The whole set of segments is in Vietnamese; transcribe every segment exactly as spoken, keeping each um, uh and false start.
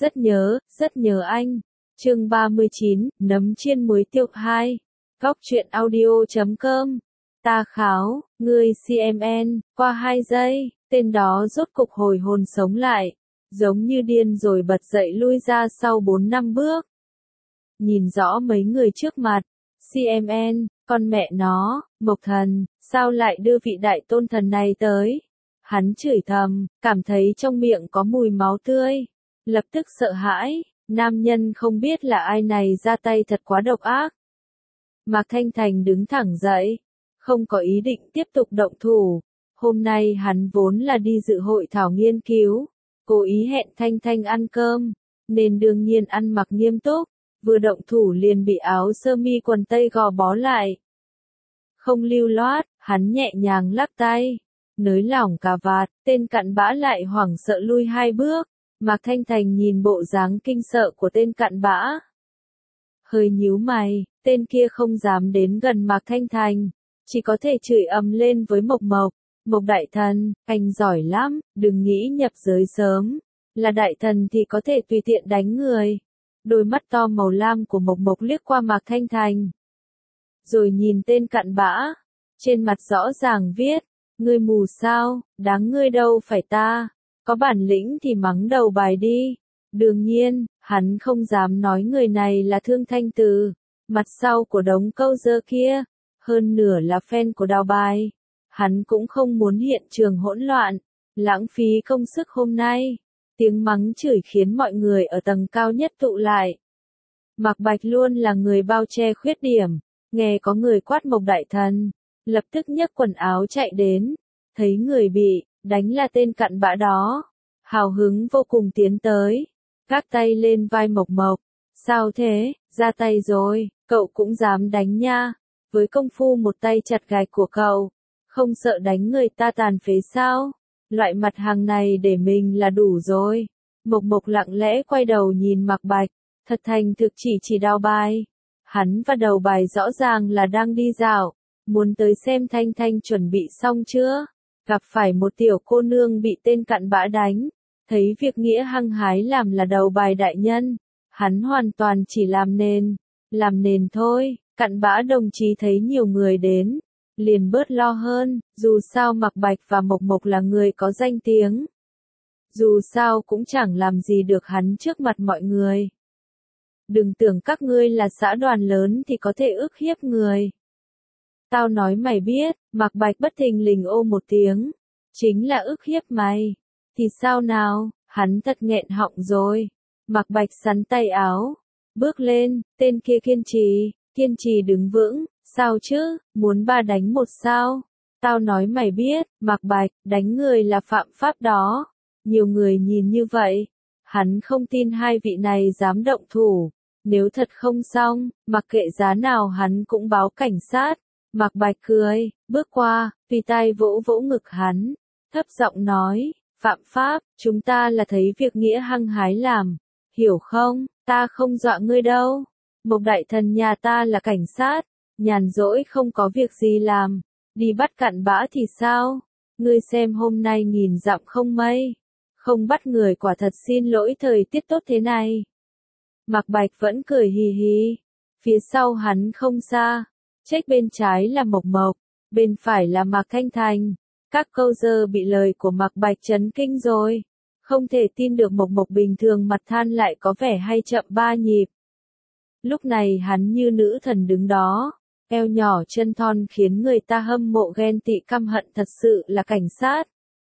Rất nhớ, rất nhớ anh. Chương ba mươi chín, nấm chiên muối tiêu hai. Góc truyện audio chấm com. Ta kháo, ngươi xê em en, qua hai giây, tên đó rốt cục hồi hồn sống lại, giống như điên rồi bật dậy lui ra sau bốn năm bước. Nhìn rõ mấy người trước mặt, xê em en, con mẹ nó, Mộc Thần, sao lại đưa vị đại tôn thần này tới? Hắn chửi thầm, cảm thấy trong miệng có mùi máu tươi, lập tức sợ hãi, nam nhân không biết là ai này ra tay thật quá độc ác. Mạc Thanh Thành đứng thẳng dậy, không có ý định tiếp tục động thủ. Hôm nay hắn vốn là đi dự hội thảo nghiên cứu, cố ý hẹn Thanh Thanh ăn cơm, nên đương nhiên ăn mặc nghiêm túc, vừa động thủ liền bị áo sơ mi quần tây gò bó lại. Không lưu loát, hắn nhẹ nhàng lắc tay, nới lỏng cà vạt, tên cặn bã lại hoảng sợ lui hai bước. Mạc Thanh Thành nhìn bộ dáng kinh sợ của tên cặn bã, hơi nhíu mày, tên kia không dám đến gần Mạc Thanh Thành, chỉ có thể chửi ầm lên với Mộc Mộc, Mộc đại thần, anh giỏi lắm, đừng nghĩ nhập giới sớm, là đại thần thì có thể tùy tiện đánh người. Đôi mắt to màu lam của Mộc Mộc liếc qua Mạc Thanh Thành, rồi nhìn tên cặn bã, trên mặt rõ ràng viết, ngươi mù sao, đáng ngươi đâu phải ta, có bản lĩnh thì mắng đầu bài đi. Đương nhiên, hắn không dám nói người này là Thương Thanh Từ, mặt sau của đống câu dơ kia, hơn nửa là fan của Đào Bài. Hắn cũng không muốn hiện trường hỗn loạn, lãng phí công sức hôm nay. Tiếng mắng chửi khiến mọi người ở tầng cao nhất tụ lại. Mạc Bạch luôn là người bao che khuyết điểm, nghe có người quát Mộc đại thần, lập tức nhấc quần áo chạy đến, thấy người bị đánh là tên cặn bã đó, hào hứng vô cùng tiến tới, gác tay lên vai Mộc Mộc. Sao thế, ra tay rồi, cậu cũng dám đánh nha, với công phu một tay chặt gạch của cậu, không sợ đánh người ta tàn phế sao, loại mặt hàng này để mình là đủ rồi. Mộc Mộc lặng lẽ quay đầu nhìn Mạc Bạch, thật thành thực chỉ chỉ Đào Bài. Hắn và Đầu Bài rõ ràng là đang đi dạo, muốn tới xem Thanh Thanh chuẩn bị xong chưa, gặp phải một tiểu cô nương bị tên cặn bã đánh. Thấy việc nghĩa hăng hái làm là Đầu Bài đại nhân, hắn hoàn toàn chỉ làm nền, làm nền thôi. Cặn bã đồng chí thấy nhiều người đến, liền bớt lo hơn, dù sao Mạc Bạch và Mộc Mộc là người có danh tiếng. Dù sao cũng chẳng làm gì được hắn trước mặt mọi người. Đừng tưởng các ngươi là xã đoàn lớn thì có thể ức hiếp người. Tao nói mày biết, Mạc Bạch bất thình lình ô một tiếng, chính là ức hiếp mày. Thì sao nào, hắn thật nghẹn họng rồi. Mạc Bạch sắn tay áo, bước lên, tên kia kiên trì, kiên trì đứng vững, sao chứ, muốn ba đánh một sao? Tao nói mày biết, Mạc Bạch, đánh người là phạm pháp đó. Nhiều người nhìn như vậy, hắn không tin hai vị này dám động thủ, nếu thật không xong, mặc kệ giá nào hắn cũng báo cảnh sát. Mạc Bạch cười, bước qua, tùy tay vỗ vỗ ngực hắn, thấp giọng nói, phạm pháp, chúng ta là thấy việc nghĩa hăng hái làm, hiểu không, ta không dọa ngươi đâu. Mộc đại thần nhà ta là cảnh sát, nhàn rỗi không có việc gì làm, đi bắt cặn bã thì sao? Ngươi xem hôm nay nghìn dặm không mây, không bắt người quả thật xin lỗi thời tiết tốt thế này. Mạc Bạch vẫn cười hì hì, phía sau hắn không xa, trách bên trái là Mộc Mộc, bên phải là Mạc Thanh Thành. Các câu dơ bị lời của Mạc Bạch chấn kinh rồi, không thể tin được Mộc Mộc bình thường mặt than lại có vẻ hay chậm ba nhịp. Lúc này hắn như nữ thần đứng đó, eo nhỏ chân thon khiến người ta hâm mộ ghen tị căm hận, thật sự là cảnh sát.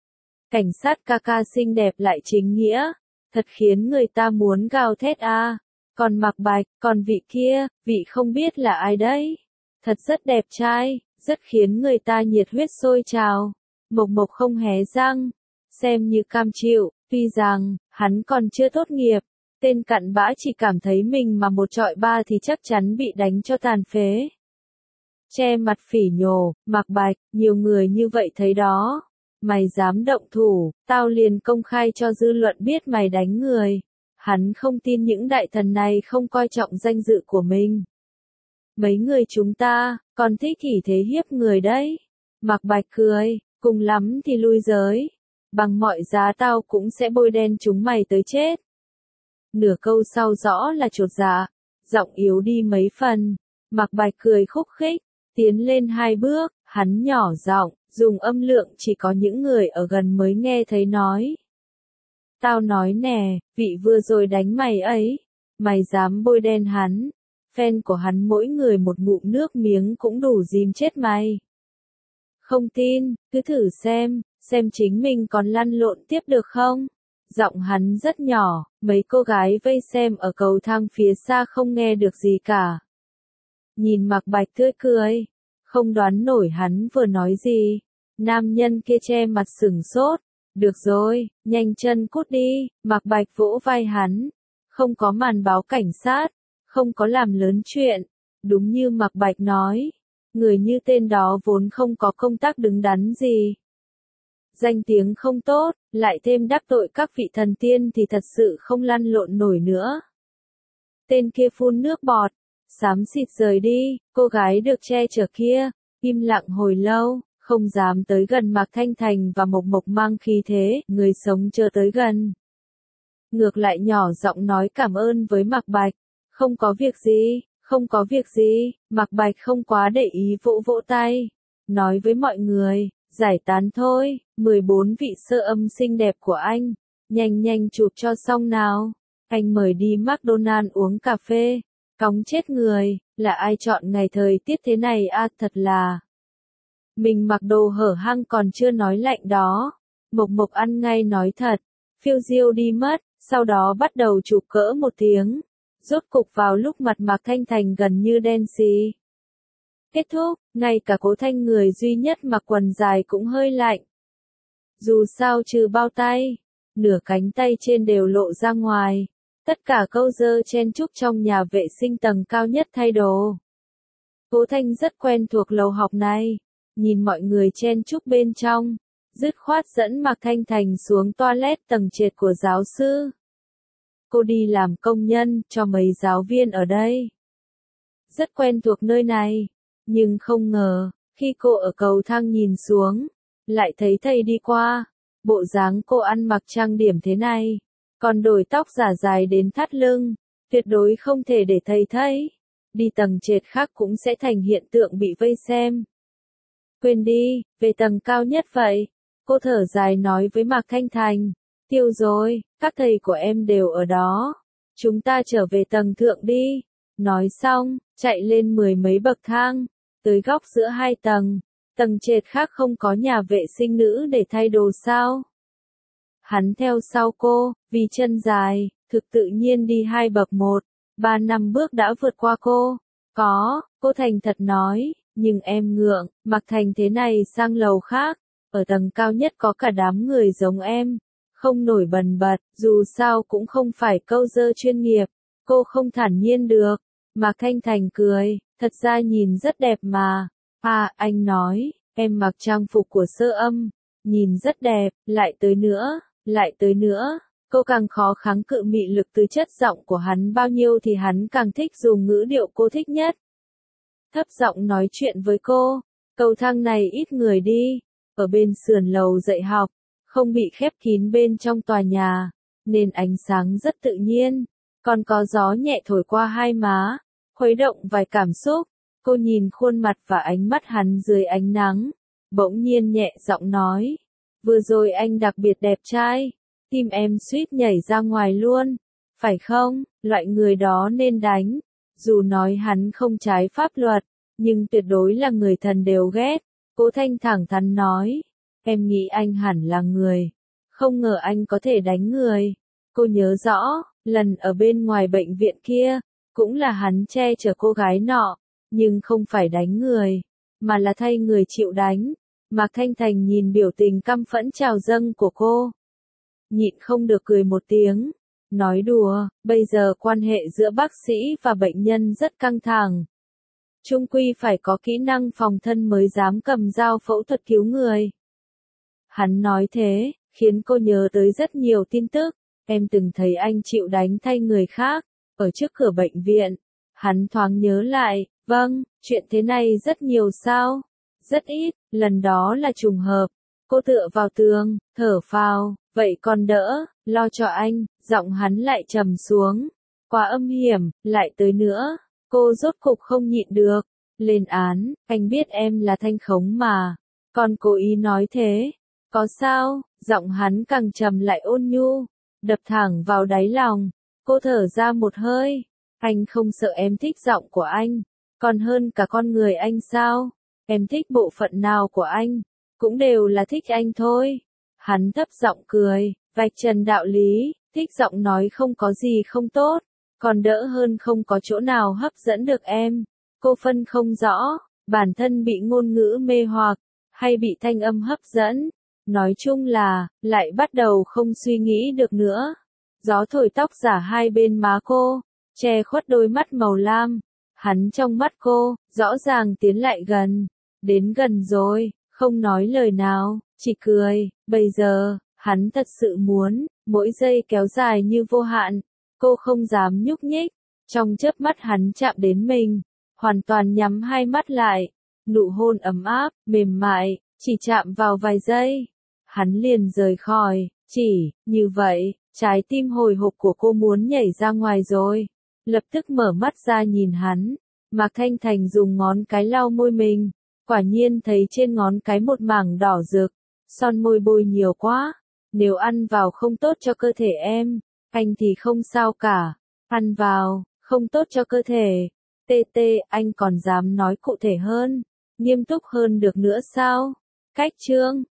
Cảnh sát ca ca xinh đẹp lại chính nghĩa, thật khiến người ta muốn gào thét a. Còn Mạc Bạch, còn vị kia, vị không biết là ai đấy. Thật rất đẹp trai, rất khiến người ta nhiệt huyết sôi trào. Mộc Mộc không hé răng, xem như cam chịu, tuy rằng, hắn còn chưa tốt nghiệp. Tên cặn bã chỉ cảm thấy mình mà một trọi ba thì chắc chắn bị đánh cho tàn phế. Che mặt phỉ nhổ, Mạc Bạch, nhiều người như vậy thấy đó. Mày dám động thủ, tao liền công khai cho dư luận biết mày đánh người. Hắn không tin những đại thần này không coi trọng danh dự của mình. Mấy người chúng ta, còn thích ỷ thế hiếp người đấy. Mạc Bạch cười, cùng lắm thì lui giới. Bằng mọi giá tao cũng sẽ bôi đen chúng mày tới chết. Nửa câu sau rõ là chột dạ, giọng yếu đi mấy phần. Mạc Bạch cười khúc khích, tiến lên hai bước, hắn nhỏ giọng, dùng âm lượng chỉ có những người ở gần mới nghe thấy nói. Tao nói nè, vị vừa rồi đánh mày ấy, mày dám bôi đen hắn, fan của hắn mỗi người một ngụm nước miếng cũng đủ dìm chết mày. Không tin, cứ thử xem, xem chính mình còn lăn lộn tiếp được không? Giọng hắn rất nhỏ, mấy cô gái vây xem ở cầu thang phía xa không nghe được gì cả. Nhìn Mạc Bạch tươi cười, không đoán nổi hắn vừa nói gì. Nam nhân kia che mặt sửng sốt. Được rồi, nhanh chân cút đi, Mạc Bạch vỗ vai hắn. Không có màn báo cảnh sát, không có làm lớn chuyện. Đúng như Mạc Bạch nói, người như tên đó vốn không có công tác đứng đắn gì. Danh tiếng không tốt, lại thêm đắc tội các vị thần tiên thì thật sự không lăn lộn nổi nữa. Tên kia phun nước bọt, xám xịt rời đi, cô gái được che chở kia, im lặng hồi lâu, không dám tới gần Mạc Thanh Thành và Mộc Mộc mang khí thế, người sống chưa tới gần. Ngược lại nhỏ giọng nói cảm ơn với Mạc Bạch, không có việc gì, không có việc gì, Mạc Bạch không quá để ý vỗ vỗ tay, nói với mọi người, giải tán thôi, mười bốn vị sơ âm xinh đẹp của anh, nhanh nhanh chụp cho xong nào, anh mời đi McDonald uống cà phê, cóng chết người, là ai chọn ngày thời tiết thế này à thật là. Mình mặc đồ hở hang còn chưa nói lạnh đó, Mộc Mộc ăn ngay nói thật, phiêu diêu đi mất, sau đó bắt đầu chụp cỡ một tiếng, rốt cục vào lúc mặt Mạc Thanh Thành gần như đen xì. Kết thúc, ngay cả Cố Thanh người duy nhất mặc quần dài cũng hơi lạnh. Dù sao trừ bao tay, nửa cánh tay trên đều lộ ra ngoài, tất cả câu dơ chen chúc trong nhà vệ sinh tầng cao nhất thay đồ. Cố Thanh rất quen thuộc lầu học này, nhìn mọi người chen chúc bên trong, dứt khoát dẫn Mạc Thanh Thành xuống toilet tầng trệt của giáo sư. Cô đi làm công nhân cho mấy giáo viên ở đây. Rất quen thuộc nơi này, nhưng không ngờ, khi cô ở cầu thang nhìn xuống, lại thấy thầy đi qua, bộ dáng cô ăn mặc trang điểm thế này, còn đổi tóc giả dài đến thắt lưng, tuyệt đối không thể để thầy thấy. Đi tầng trệt khác cũng sẽ thành hiện tượng bị vây xem. Quên đi, về tầng cao nhất vậy. Cô thở dài nói với Mạc Thanh Thành, tiêu rồi, các thầy của em đều ở đó. Chúng ta trở về tầng thượng đi. Nói xong, chạy lên mười mấy bậc thang, tới góc giữa hai tầng. Tầng trệt khác không có nhà vệ sinh nữ để thay đồ sao. Hắn theo sau cô, vì chân dài, thực tự nhiên đi hai bậc một, ba năm bước đã vượt qua cô. Có, cô thành thật nói, nhưng em ngượng, Mạc Thành thế này sang lầu khác, ở tầng cao nhất có cả đám người giống em, không nổi bần bật, dù sao cũng không phải câu dơ chuyên nghiệp, cô không thản nhiên được. Mạc Thanh Thành cười, thật ra nhìn rất đẹp mà. À, anh nói, em mặc trang phục của sơ âm, nhìn rất đẹp, lại tới nữa, lại tới nữa. Cô càng khó kháng cự mị lực từ chất giọng của hắn bao nhiêu thì hắn càng thích dùng ngữ điệu cô thích nhất. Thấp giọng nói chuyện với cô, cầu thang này ít người đi, ở bên sườn lầu dạy học, không bị khép kín bên trong tòa nhà, nên ánh sáng rất tự nhiên, còn có gió nhẹ thổi qua hai má, khuấy động vài cảm xúc. Cô nhìn khuôn mặt và ánh mắt hắn dưới ánh nắng, bỗng nhiên nhẹ giọng nói, vừa rồi anh đặc biệt đẹp trai. Tim em suýt nhảy ra ngoài luôn, phải không, loại người đó nên đánh, dù nói hắn không trái pháp luật, nhưng tuyệt đối là người thần đều ghét. Cố Thanh thẳng thắn nói, em nghĩ anh hẳn là người, không ngờ anh có thể đánh người. Cô nhớ rõ, lần ở bên ngoài bệnh viện kia, cũng là hắn che chở cô gái nọ, nhưng không phải đánh người, mà là thay người chịu đánh. Mạc Thanh Thành nhìn biểu tình căm phẫn trào dâng của cô, nhịn không được cười một tiếng, nói đùa, bây giờ quan hệ giữa bác sĩ và bệnh nhân rất căng thẳng. Chung quy phải có kỹ năng phòng thân mới dám cầm dao phẫu thuật cứu người. Hắn nói thế, khiến cô nhớ tới rất nhiều tin tức, em từng thấy anh chịu đánh thay người khác, ở trước cửa bệnh viện. Hắn thoáng nhớ lại, vâng, chuyện thế này rất nhiều sao? Rất ít, lần đó là trùng hợp. Cô tựa vào tường, thở phào, vậy còn đỡ, lo cho anh, Giọng hắn lại trầm xuống. Quá âm hiểm, lại tới nữa. Cô rốt cục không nhịn được. Lên án, anh biết em là Thanh Khống mà. Còn cố ý nói thế. Có sao? Giọng hắn càng trầm lại ôn nhu. Đập thẳng vào đáy lòng. Cô thở ra một hơi. Anh không sợ em thích giọng của anh. Còn hơn cả con người anh sao? Em thích bộ phận nào của anh? Cũng đều là thích anh thôi. Hắn thấp giọng cười, vạch trần đạo lý. Thích giọng nói không có gì không tốt. Còn đỡ hơn không có chỗ nào hấp dẫn được em. Cô phân không rõ, bản thân bị ngôn ngữ mê hoặc, hay bị thanh âm hấp dẫn. Nói chung là, lại bắt đầu không suy nghĩ được nữa. Gió thổi tóc giả hai bên má cô, che khuất đôi mắt màu lam. Hắn trong mắt cô, rõ ràng tiến lại gần. Đến gần rồi, không nói lời nào, chỉ cười. Bây giờ, hắn thật sự muốn, mỗi giây kéo dài như vô hạn. Cô không dám nhúc nhích. Trong chớp mắt hắn chạm đến mình, hoàn toàn nhắm hai mắt lại. Nụ hôn ấm áp, mềm mại, chỉ chạm vào vài giây. Hắn liền rời khỏi, chỉ, như vậy, trái tim hồi hộp của cô muốn nhảy ra ngoài rồi. Lập tức mở mắt ra nhìn hắn. Mạc Thanh Thành dùng ngón cái lau môi mình. Quả nhiên thấy trên ngón cái một mảng đỏ rực. Son môi bôi nhiều quá. Nếu ăn vào không tốt cho cơ thể em, anh thì không sao cả. Ăn vào, không tốt cho cơ thể. Tê tê, anh còn dám nói cụ thể hơn, nghiêm túc hơn được nữa sao? Cách chương